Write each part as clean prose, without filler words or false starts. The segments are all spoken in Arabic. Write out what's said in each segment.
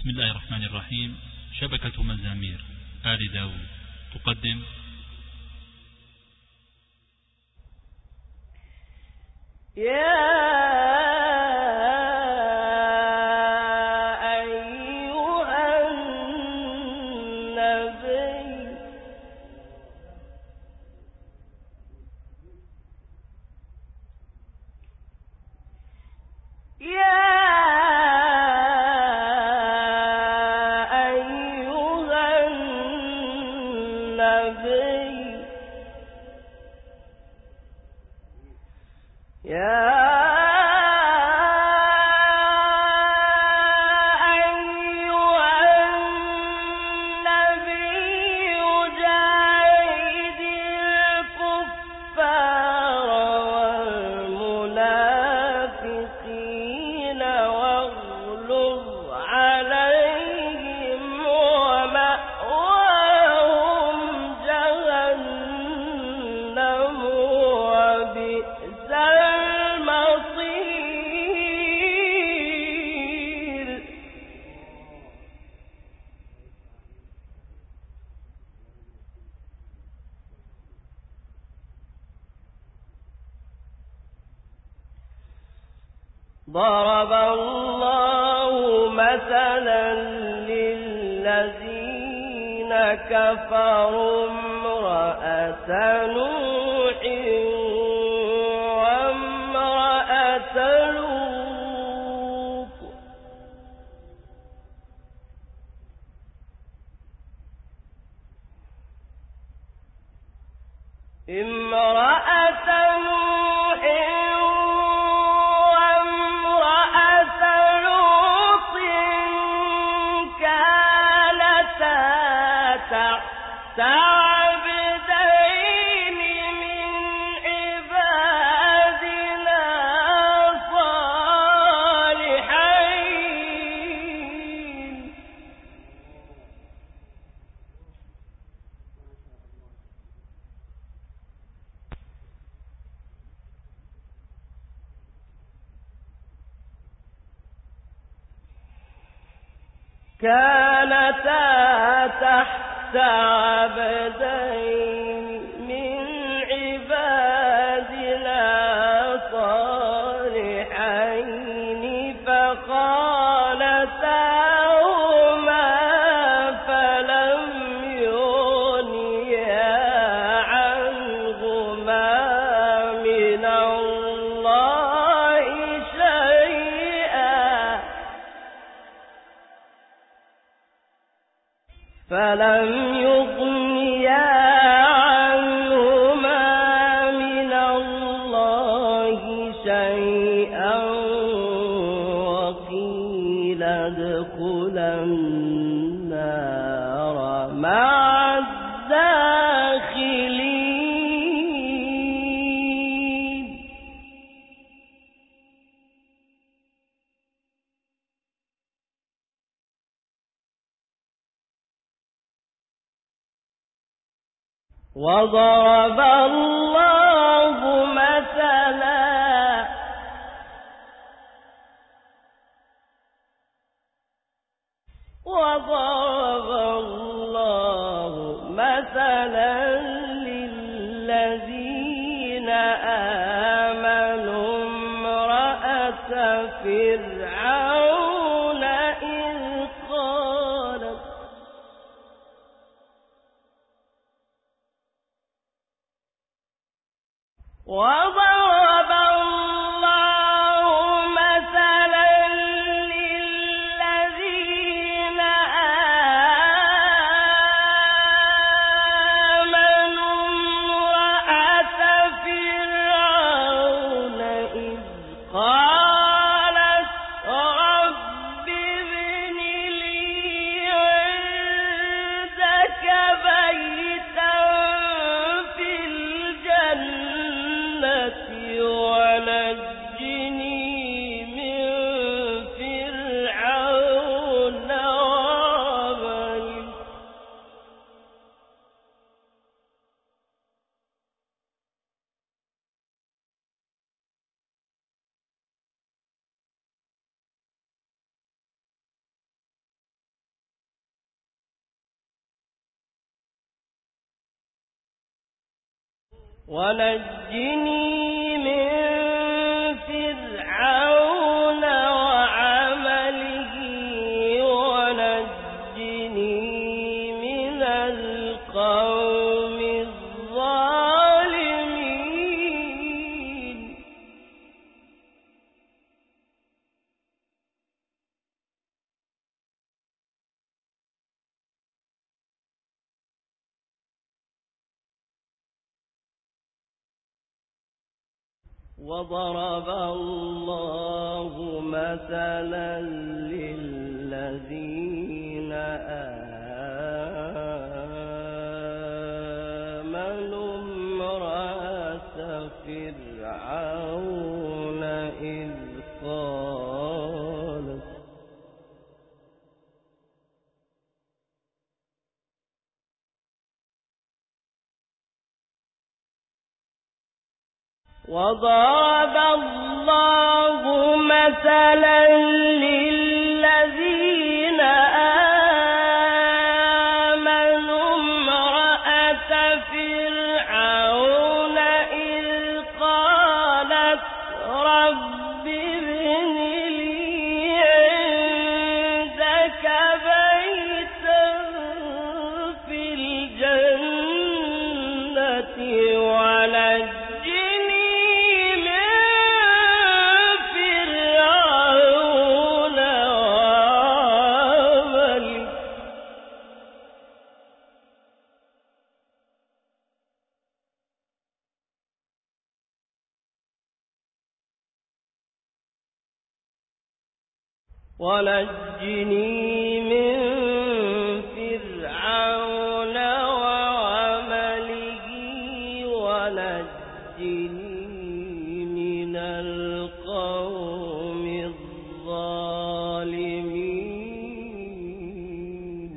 بسم الله الرحمن الرحيم. شبكة مزامير آل داود تقدم ضرب الله مثلا للذين كفروا امرأة نوح وامرأة لوط عبدين من عبادنا صالحين كانتا تحت عبدين من عبادنا صالحين فخانتاهما فلم يغنيا عنهما من الله شيئا وقيل ادخلا النار مع الداخلين وضرب الله مثلا للذين آمنوا امرأة فرعون إذ قالت وضرب الله مثلا للذين آمنوا امرأة فرعون إذ قالت رب ابن لي عندك بيتا في الجنة ونجني من فرعون وعمله ونجني من القوم الظالمين. وضرب الله مثلا للذين آمنوا امرأة فرعون إذ قالت وضرب الله مثلا للذين آمنوا امرأة فرعون إذ قالت رب ابن لي عندك بيتا في الجنة ونجني من فرعون وعمله ونجني من القوم الظالمين.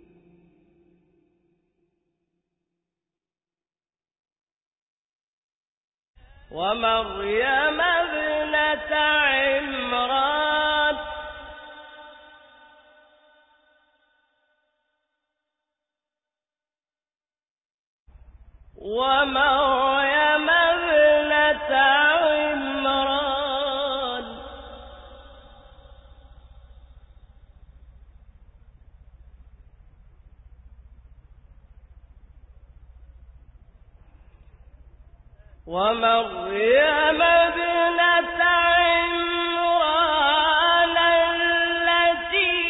ومريم ابنة عمران ومريم ابنة عمران ومريم ابنة عمران التي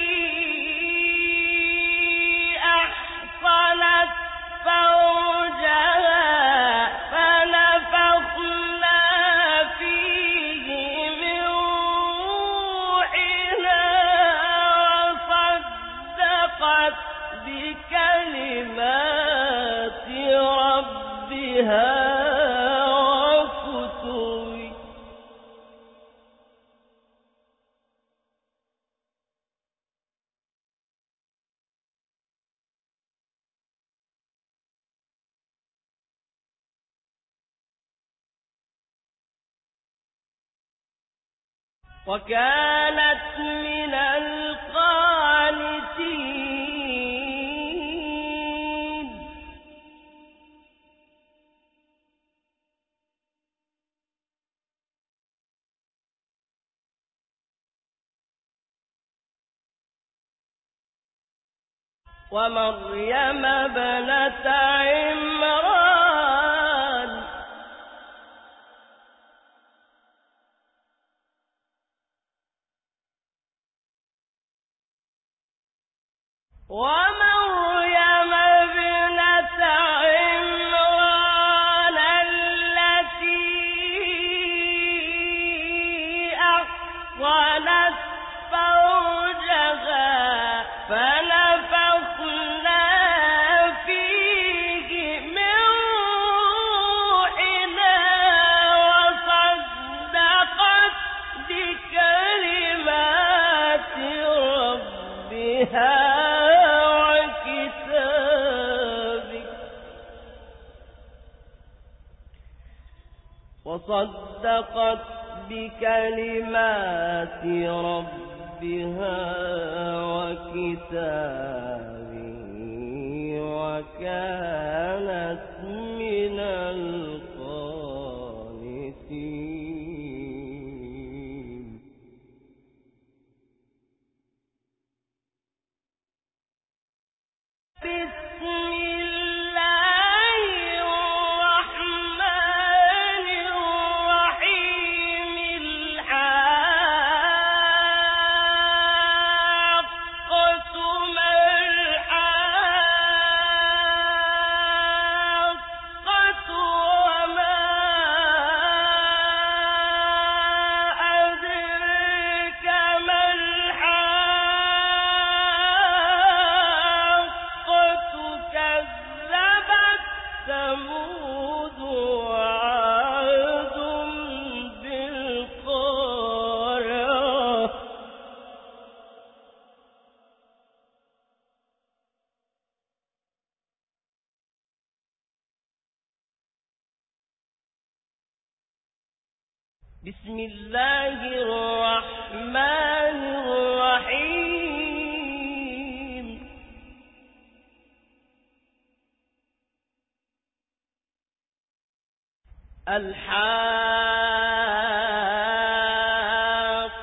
أحصنت فرجها فنفخنا فيه من روحنا وصدقت بكلمات ربها وكتبه. وكانت من القانتين. ومريم ابنة عمران ومريم ابنة عمران التي أحصنت فرجها فنفخنا فيه من روحنا وصدقت بكلمات ربها وكتابه. وصدقت بكلمات ربها وكتابه وكانت من القانتين. بسم الله الرحمن الرحيم الحاقة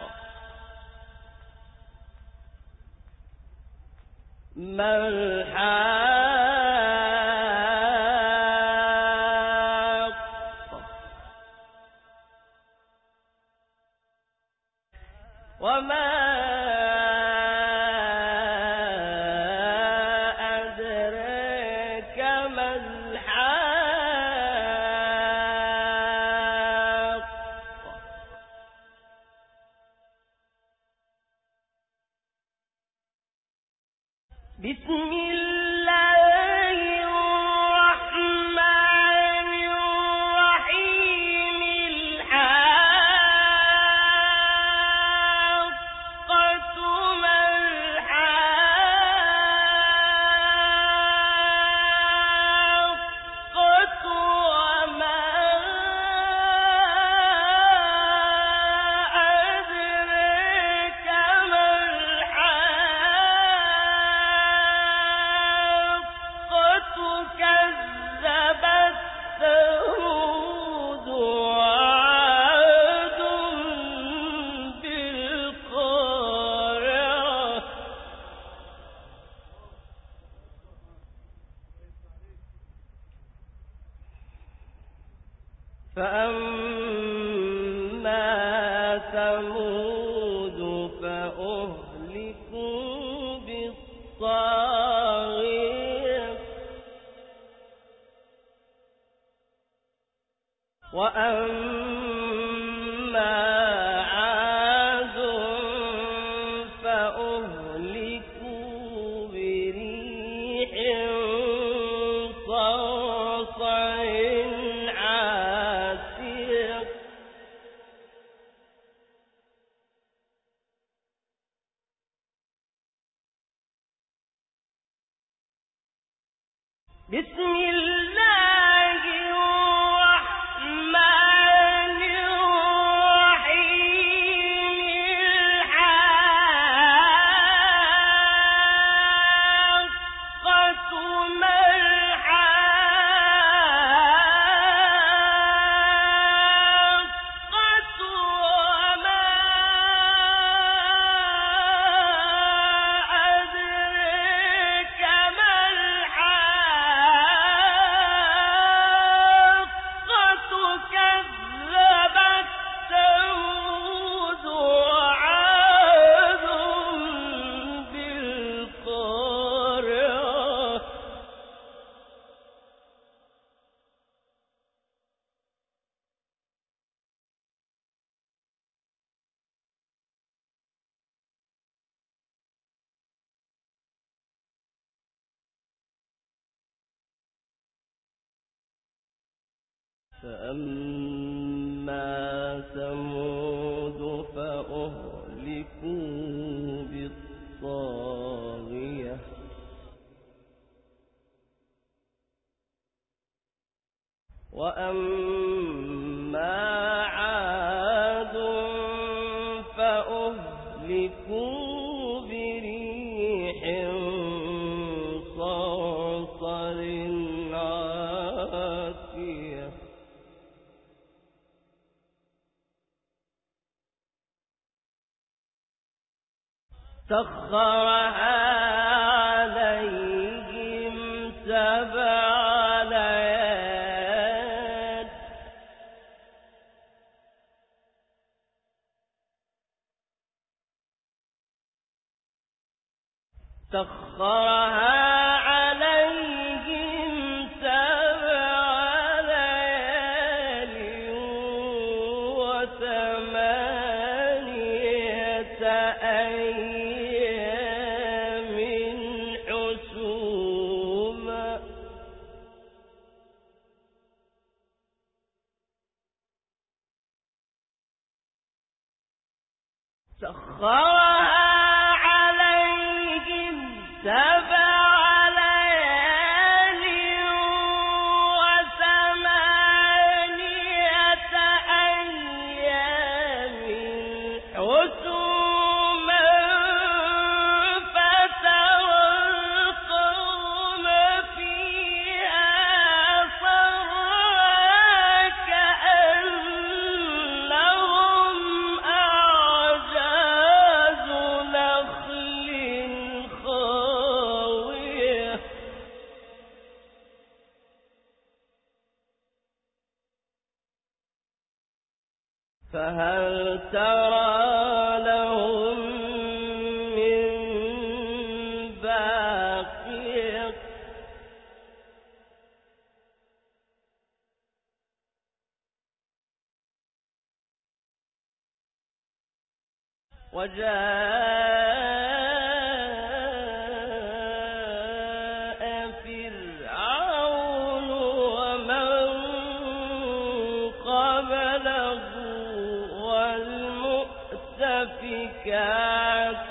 ما الحاقة وما أدراك ما الحاقة بسم الله الرحمن الرحيم الحاقة ما الحاقة وما أدراك ما الحاقة كذبت ثمود وعاد بالقارعة فأما ثمود فأهلكوا بالطاغية وأما عاد فأهلكوا بريح صرصر عاتية بسم الله الرحمن الرحيم الحاقة ما الحاقة وما أدراك ما الحاقة كذبت ثمود وعاد بالقارعة فأما ثمود فأهلكوا بالطاغية وأما عاد فأهلكوا بريح صرصر عاتية سخرها عليهم 7 ليال سخرها عليهم 7 ليال و8 أيام حسوما سخرها عليهم 7 فهل ترى لهم من باقية وجاء فرعون ومن قبله والمؤتفكات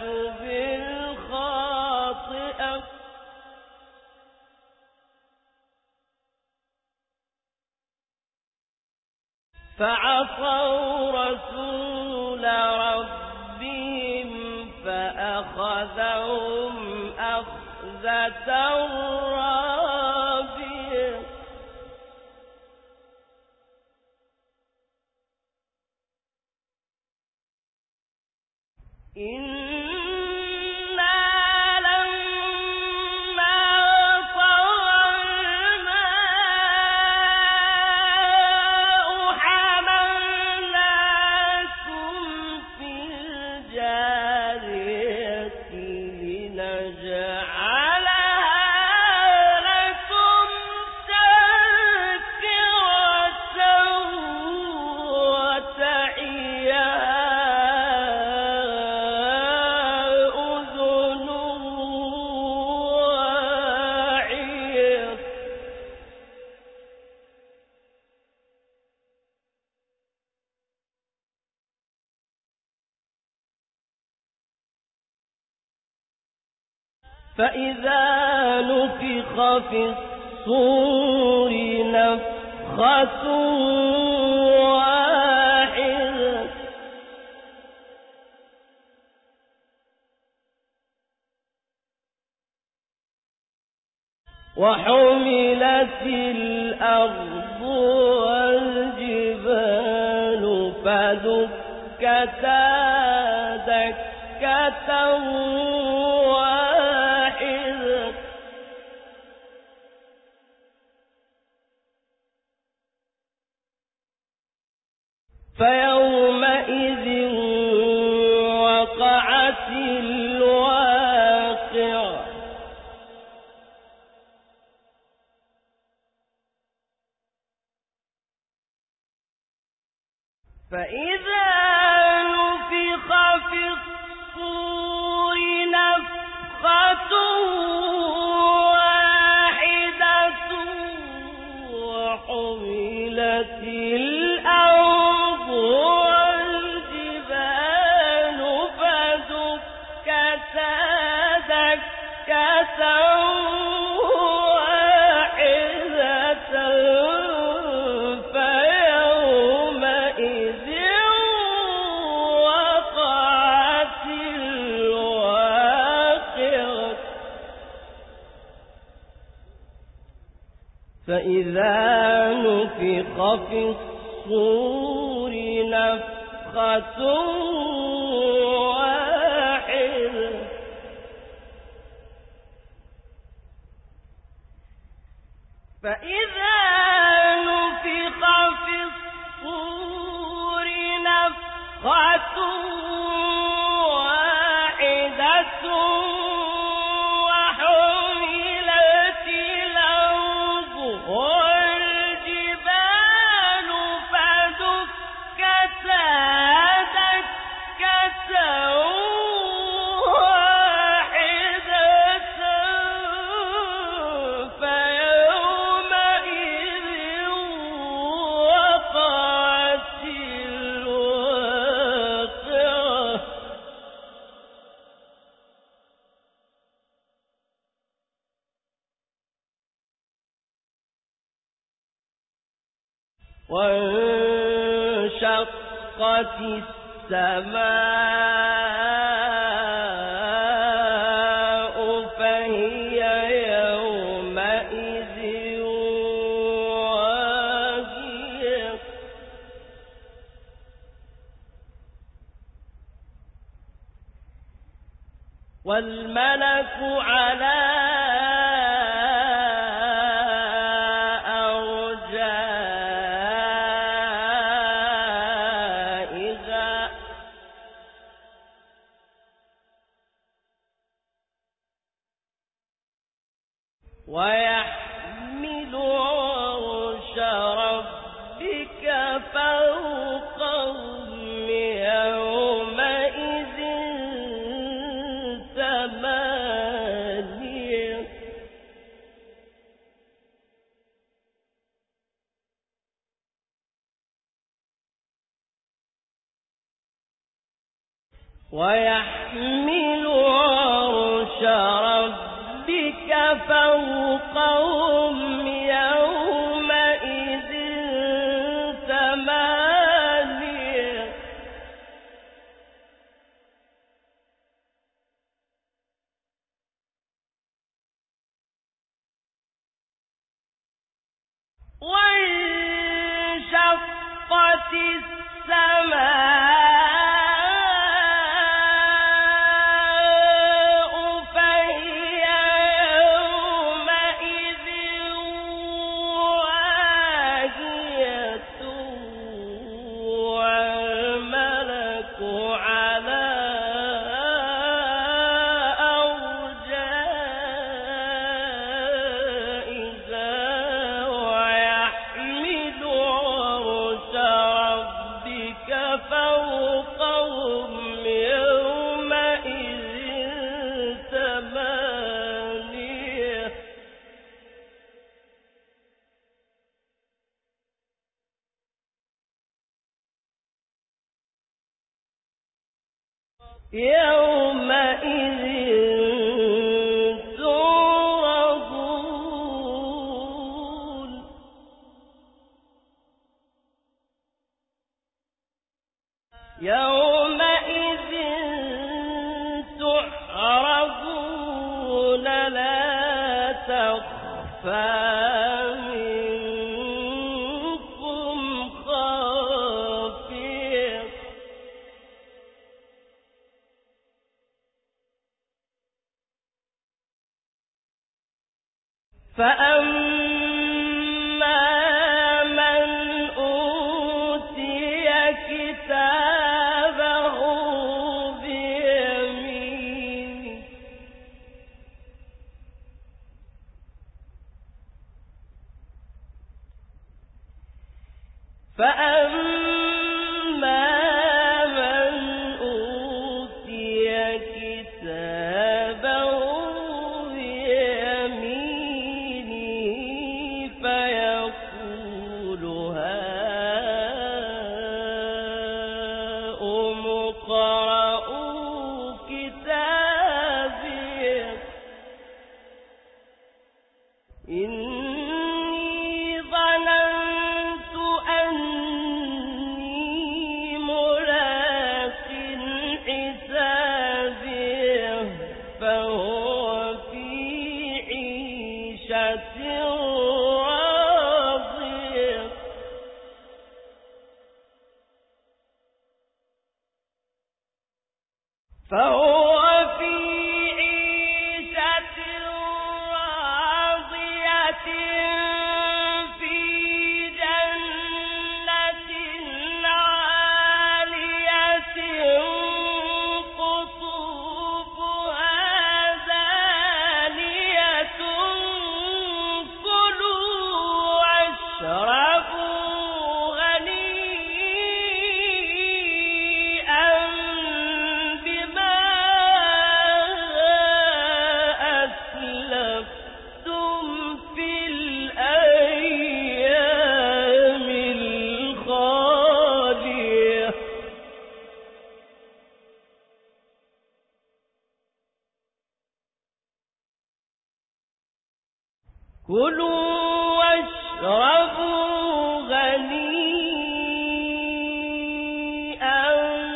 بالخاطئة فعصوا رسول ربهم فأخذهم أخذة رابية فإذا نفخ في الصور نفخة واحدة وحملت الأرض والجبال فدكتا دكة واحدة فيومئذ وقعت الواقعة فإذا نفخ في الصور نفخة واحدة وحملت الأرض والجبال فدكتا دكة فإذا نفخ في الصور نفخة واحدة فإذا نفخ في الصور نفخة واحدة والجبال فدكتا دكة واحدة فيومئذ وقعت الواقعة وانشقت السماء فهي يومئذ واهية والملك على ويحمل عرش ربك فوقهم يومئذ ثمانية ويحمل عرش ربك فوقهم يومئذ ثمانية وانشقت السماء يومئذ تعرضون يومئذ تعرضون لا تخفى فأما من أوتي كتابه بيمينه إني ظننت أني ملاق حسابيه فهو في عيشة راضية فهو في عيشة راضية في جنة عالية قطوفها دانية كلوا واشربوا هنيئا بما أسلفتم في الأيام الخالية كلوا واشربوا هنيئا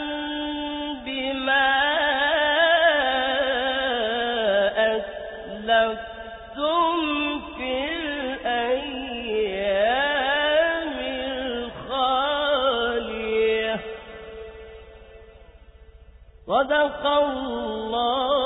بما أسلفتم في الأيام الخالية صدق الله